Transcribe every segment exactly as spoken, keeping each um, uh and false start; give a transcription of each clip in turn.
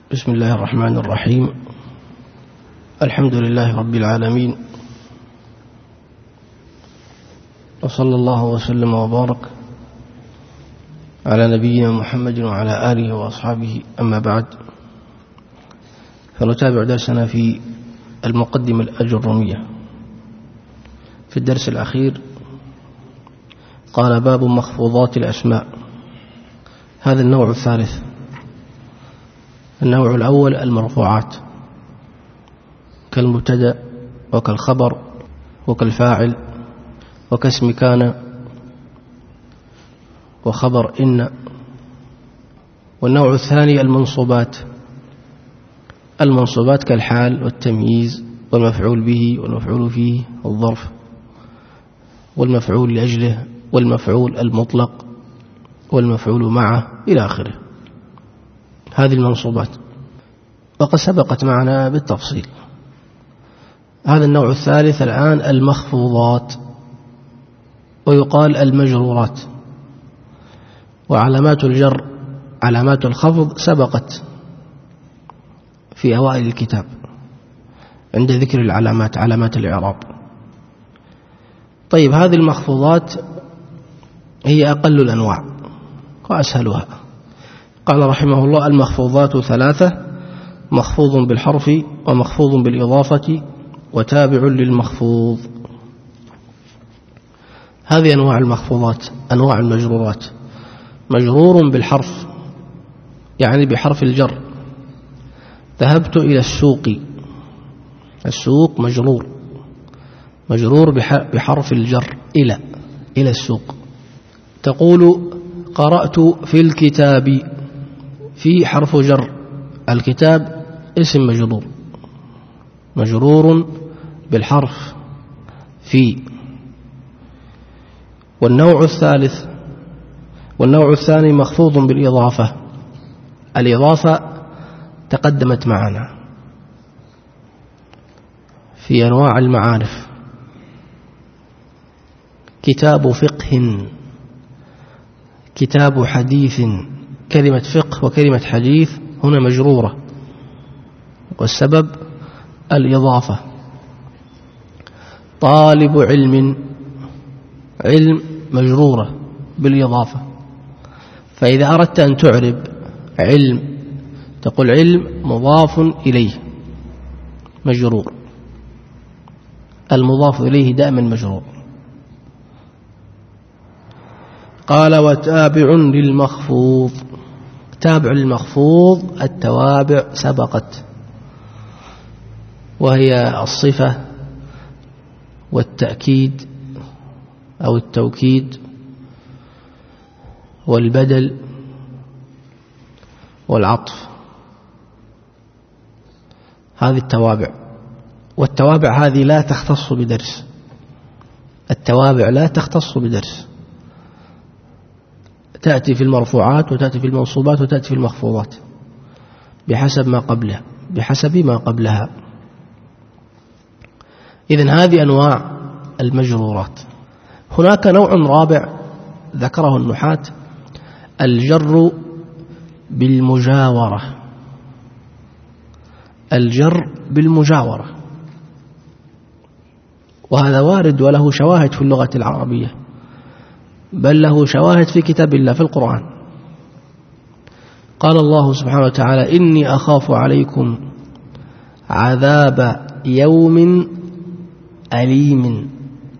بسم الله الرحمن الرحيم. الحمد لله رب العالمين، وصلى الله وسلم وبارك على نبينا محمد وعلى آله وأصحابه، أما بعد، فنتابع درسنا في المقدمة الأجرمية. في الدرس الأخير قال: باب مخفوضات الأسماء. هذا النوع الثالث. النوع الأول المرفوعات، كالمبتدأ وكالخبر وكالفاعل وكاسم كان وخبر إن. والنوع الثاني المنصوبات، المنصوبات كالحال والتمييز والمفعول به والمفعول فيه والظرف والمفعول لأجله والمفعول المطلق والمفعول معه إلى آخره. هذه المنصوبات، وقد سبقت معنا بالتفصيل. هذا النوع الثالث الآن المخفوضات، ويقال المجرورات. وعلامات الجر علامات الخفض سبقت في أوائل الكتاب عند ذكر العلامات، علامات الإعراب. طيب، هذه المخفوضات هي أقل الأنواع وأسهلها. قال رحمه الله: المخفوضات ثلاثة: مخفوض بالحرف ومخفوض بالإضافة وتابع للمخفوض. هذه أنواع المخفوضات، أنواع المجرورات. مجرور بالحرف، يعني بحرف الجر. ذهبت إلى السوق، السوق مجرور، مجرور بحرف الجر إلى إلى السوق. تقول: قرأت في الكتاب، في حرف جر، الكتاب اسم مجرور، مجرور بالحرف في. والنوع الثالث والنوع الثاني مخفوض بالإضافة. الإضافة تقدمت معنا في أنواع المعارف. كتاب فقه، كتاب حديث. كلمة فقه وكلمة حديث هنا مجرورة، والسبب الإضافة. طالب علم، علم مجرورة بالإضافة. فإذا أردت أن تعرب علم تقول علم مضاف إليه مجرور، المضاف إليه دائما مجرور. قال: وتابع للمخفوض. تابع للمخفوض التوابع سبقت، وهي الصفة والتأكيد أو التوكيد والبدل والعطف. هذه التوابع. والتوابع هذه لا تختص بدرس، التوابع لا تختص بدرس، تأتي في المرفوعات وتأتي في المنصوبات وتأتي في المخفوضات بحسب ما قبلها بحسب ما قبلها إذن هذه أنواع المجرورات. هناك نوع رابع ذكره النحاة: الجر بالمجاورة. الجر بالمجاورة، وهذا وارد وله شواهد في اللغة العربية، بل له شواهد في كتاب الله في القرآن. قال الله سبحانه وتعالى: إني أخاف عليكم عذاب يوم أليم.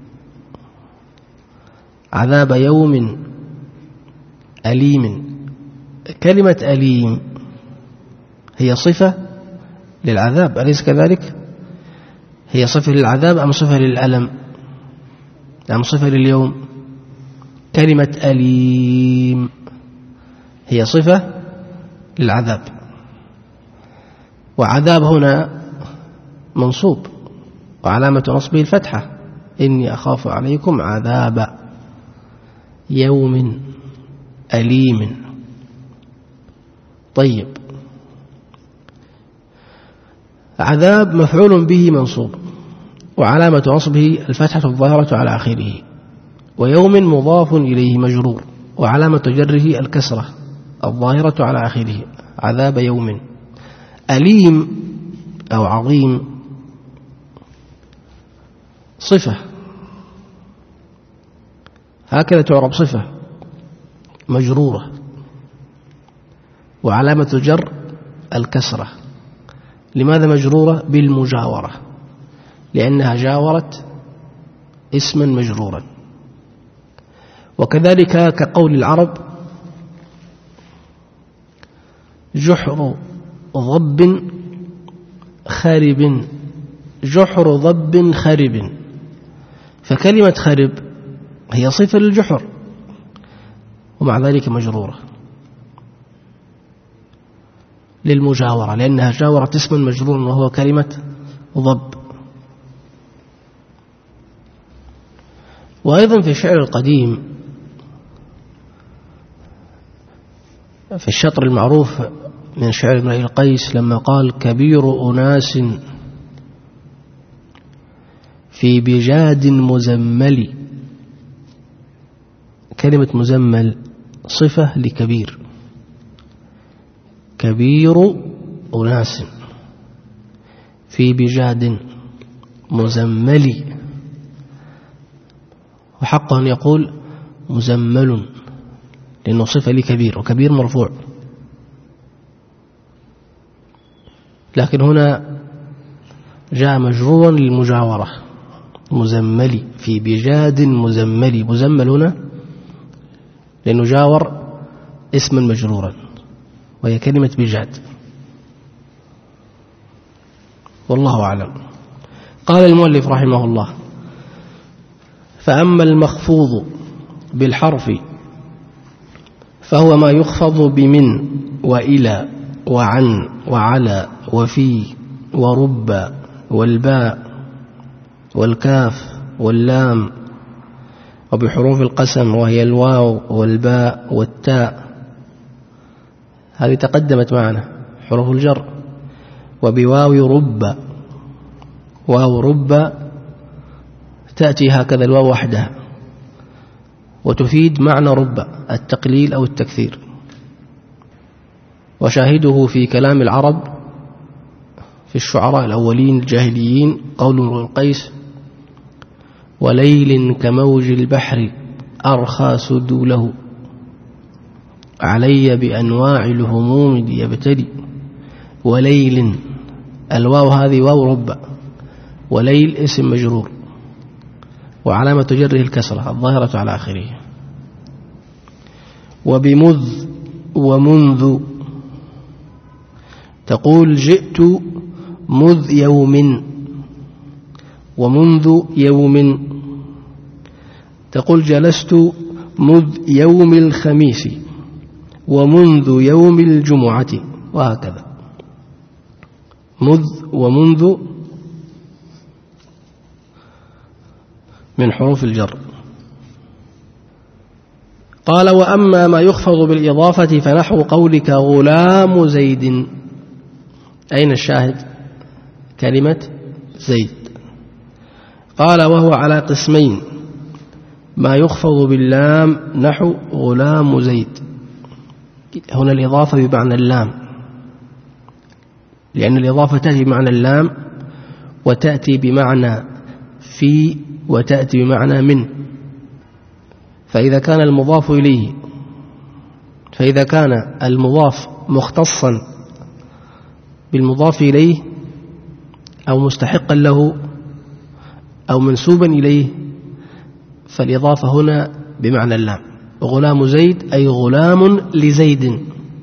عذاب يوم أليم. كلمة أليم هي صفة للعذاب، أليس كذلك؟ هي صفة للعذاب أم صفة للألم أم صفة لليوم؟ كلمة أليم هي صفة للعذاب، وعذاب هنا منصوب وعلامة نصبه الفتحة. إني أخاف عليكم عذاب يوم أليم. طيب، عذاب مفعول به منصوب وعلامة نصبه الفتحة الظاهرة على آخره، ويوم مضاف إليه مجرور وعلامة جره الكسرة الظاهرة على آخره، عذاب يوم. أليم أو عظيم صفة، هكذا تعرب صفة مجرورة، وعلامة الجر الكسرة. لماذا مجرورة؟ بالمجاورة، لأنها جاورت اسما مجرورا. وكذلك كقول العرب جحر ضب خرب، جحر ضب خرب، فكلمة خرب هي صفة للجحر ومع ذلك مجرورة للمجاورة، لأنها جاورت اسما مجرورا وهو كلمة ضب. وأيضا في الشعر القديم في الشطر المعروف من شعر امرئ القيس لما قال كبير أناس في بجاد مزمل، كلمة مزمل صفة لكبير، كبير أناس في بجاد مزمل، وحق أن يقول مزمل لأنه صفة لكبير، وكبير مرفوع. لكن هنا جاء مجرورا للمجاورة، مزمل في بجاد مزمل، مزمل هنا لأنه جاور اسما مجرورا وهي كلمة بجاد. والله أعلم. قال المؤلف رحمه الله: فأما المخفوض بالحرف فهو ما يخفض بمن وإلى وعن وعلى وفي ورب والباء والكاف واللام، وبحروف القسم وهي الواو والباء والتاء، هذه تقدمت معنا حروف الجر. وبواو رب، واو رب تأتي هكذا الواو وحدها وتفيد معنى رب التقليل أو التكثير. وشاهده في كلام العرب في الشعراء الأولين الجاهليين قول امرؤ القيس: وليل كموج البحر أرخى سدوله علي بأنواع الهموم ليبتلي. وليل، الواو هذه واو رب، وليل اسم مجرور وعلامة جره الكسرة الظاهرة على آخره. وبمذ ومنذ تقول جئت مذ يوم، ومنذ يوم تقول جلست مذ يوم الخميس ومنذ يوم الجمعة، وهكذا مذ ومنذ من حروف الجر. قال: وأما ما يخفض بالإضافة فنحو قولك غلام زيد. أين الشاهد؟ كلمة زيد. قال: وهو على قسمين: ما يخفض باللام نحو غلام زيد، هنا الإضافة بمعنى اللام، لأن الإضافة تأتي بمعنى اللام وتأتي بمعنى في وتأتي بمعنى من. فإذا كان المضاف إليه فإذا كان المضاف مختصا بالمضاف إليه أو مستحقا له أو منسوبا إليه فالإضافة هنا بمعنى اللام. غلام زيد أي غلام لزيد،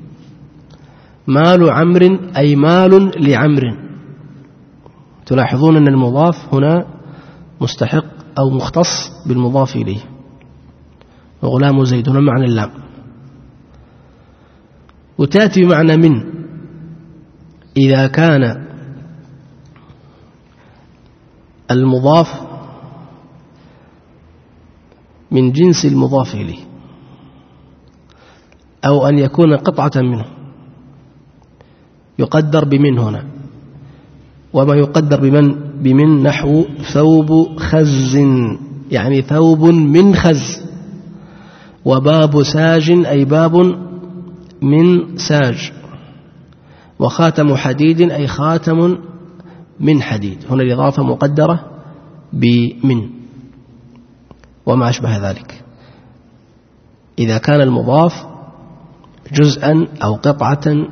مال عمرو أي مال لعمرو. تلاحظون أن المضاف هنا مستحق أو مختص بالمضاف إليه، وغلام زيد هنا معنى اللام. وتأتي بمعنى من إذا كان المضاف من جنس المضاف إليه أو أن يكون قطعة منه، يقدر بمن هنا. وما يقدر بمن بمن نحو ثوب خز، يعني ثوب من خز. وباب ساج أي باب من ساج. وخاتم حديد أي خاتم من حديد، هنا الإضافة مقدرة بمن وما أشبه ذلك. إذا كان المضاف جزءا أو قطعة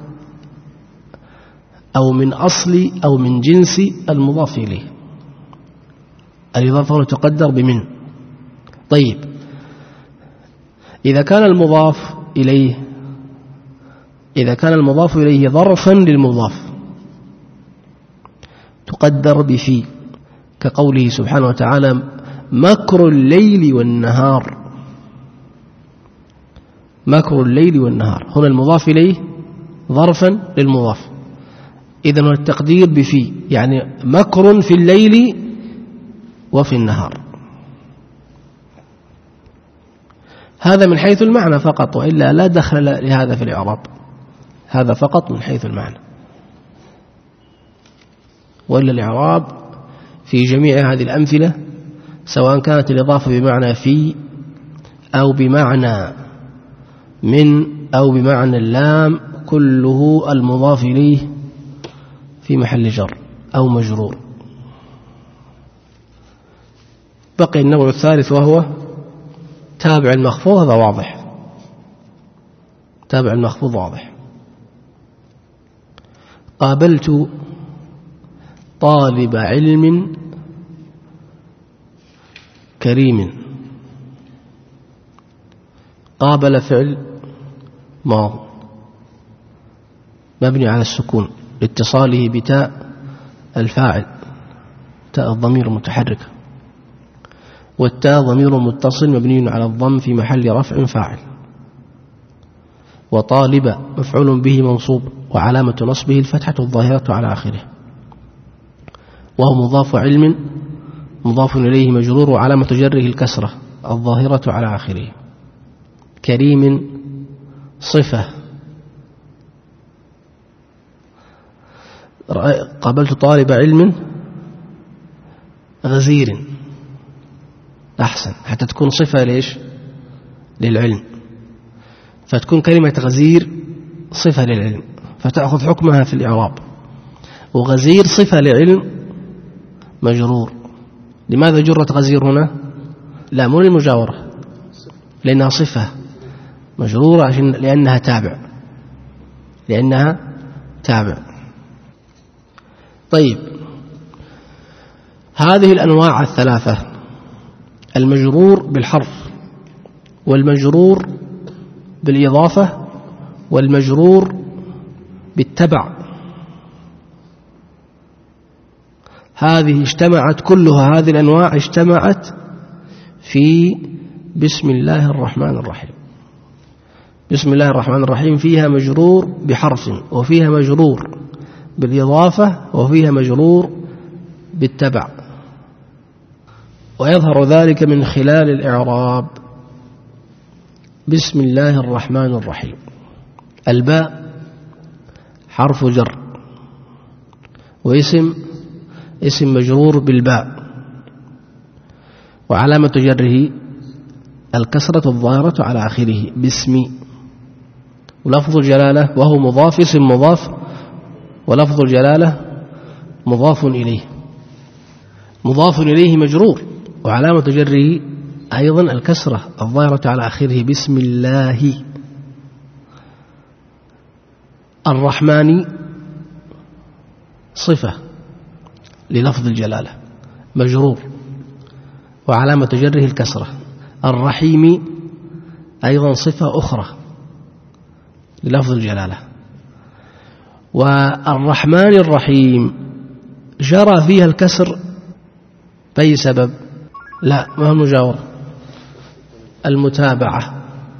أو من أصل أو من جنس المضاف إليه، الإضافة تقدر بمن. طيب إذا كان المضاف إليه إذا كان المضاف إليه ظرفا للمضاف تقدر بفي، كقوله سبحانه وتعالى مكر الليل والنهار. مكر الليل والنهار، هنا المضاف إليه ظرفا للمضاف، إذن التقدير بفي، يعني مكر في الليل وفي النهار. هذا من حيث المعنى فقط، وإلا لا دخل لهذا في الإعراب، هذا فقط من حيث المعنى، وإلا الإعراب في جميع هذه الأمثلة سواء كانت الإضافة بمعنى في أو بمعنى من أو بمعنى اللام كله المضاف إليه في محل جر أو مجرور. بقي النوع الثالث وهو تابع المخفوض، هذا واضح، تابع المخفوض واضح. قابلت طالب علم كريم. قابل فعل ماض مبني على السكون لاتصاله بتاء الفاعل، تاء الضمير المتحركة، والتاء ضمير متصل مبني على الضم في محل رفع فاعل. وطالب مفعول به منصوب وعلامة نصبه الفتحة الظاهرة على آخره، وهو مضاف علم مضاف إليه مجرور وعلامة جره الكسرة الظاهرة على آخره. كريم صفة. قابلت طالب علم غزير، أحسن، حتى تكون صفة ليش؟ للعلم، فتكون كلمة غزير صفة للعلم فتأخذ حكمها في الإعراب. وغزير صفة لعلم مجرور. لماذا جرت غزير هنا؟ لا، مو للمجاورة، لأنها صفة مجرورة عشان لأنها تابع لأنها تابع طيب، هذه الأنواع الثلاثة، المجرور بالحرف والمجرور بالإضافة والمجرور بالتبع، هذه اجتمعت كلها، هذه الأنواع اجتمعت في بسم الله الرحمن الرحيم. بسم الله الرحمن الرحيم فيها مجرور بحرف، وفيها مجرور بالإضافة، وفيها مجرور بالتبع، ويظهر ذلك من خلال الإعراب. بسم الله الرحمن الرحيم، الباء حرف جر، واسم اسم مجرور بالباء، وعلامة جره الكسرة الظاهرة على آخره باسم. ولفظ الجلالة وهو مضاف، اسم مضاف، ولفظ الجلالة مضاف إليه، مضاف إليه مجرور وعلامة جره أيضا الكسرة الظاهرة على آخره بسم الله. الرحمن صفة للفظ الجلالة مجرور وعلامة جره الكسرة. الرحيم أيضا صفة أخرى للفظ الجلالة. والرحمن الرحيم جرى فيها الكسر بأي سبب؟ لا، ما هو المجاورة، المتابعة،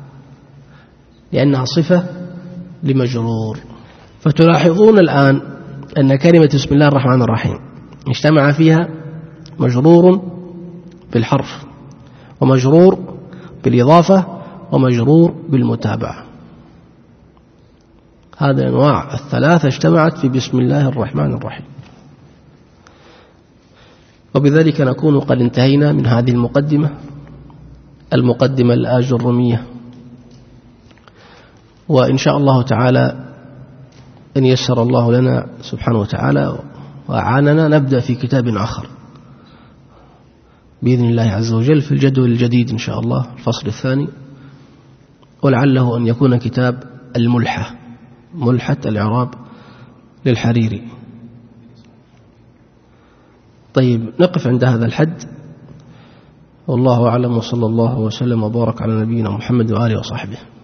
لأنها صفة لمجرور. فتلاحظون الآن أن كلمة بسم الله الرحمن الرحيم اجتمع فيها مجرور بالحرف ومجرور بالإضافة ومجرور بالمتابعة. هذه الأنواع الثلاثة اجتمعت في بسم الله الرحمن الرحيم. وبذلك نكون قد انتهينا من هذه المقدمة المقدمة الآجرمية، وإن شاء الله تعالى إن يسر الله لنا سبحانه وتعالى وأعاننا نبدأ في كتاب آخر بإذن الله عز وجل في الجدول الجديد إن شاء الله الفصل الثاني، ولعله أن يكون كتاب الملحة، ملحة الإعراب للحريري. طيب نقف عند هذا الحد، والله أعلم، وصلى الله وسلم وبارك على نبينا محمد وآله وصحبه.